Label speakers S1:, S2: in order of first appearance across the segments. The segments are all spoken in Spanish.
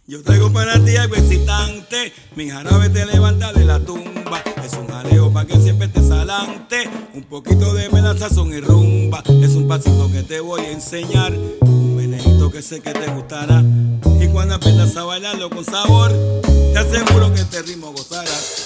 S1: Yo traigo para ti algo excitante, mi jarabe te levanta de la tumba. Es un jaleo pa' que siempre te salante, un poquito de melaza, son y rumba. Es un pasito que te voy a enseñar, un menejito que sé que te gustará. Y cuando aprendas a bailarlo con sabor, te aseguro que este ritmo gozarás.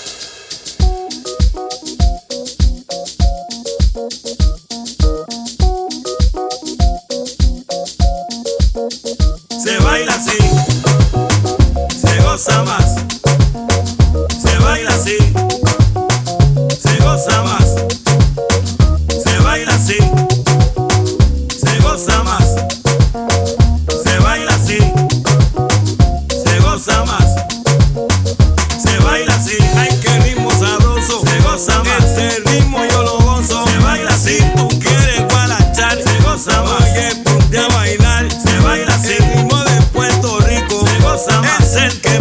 S1: Se baila así, se goza más. Se baila así, se goza más. Se baila así, se goza más. Se baila así, se goza más. Se baila así, ay qué ritmo sabroso. Se goza más, este ritmo yo lo gozo. Se baila así, tú quieres guarachar. Se goza más, oye ponte a bailar. Se baila así, el ritmo de Puerto Rico. Se goza más, es el que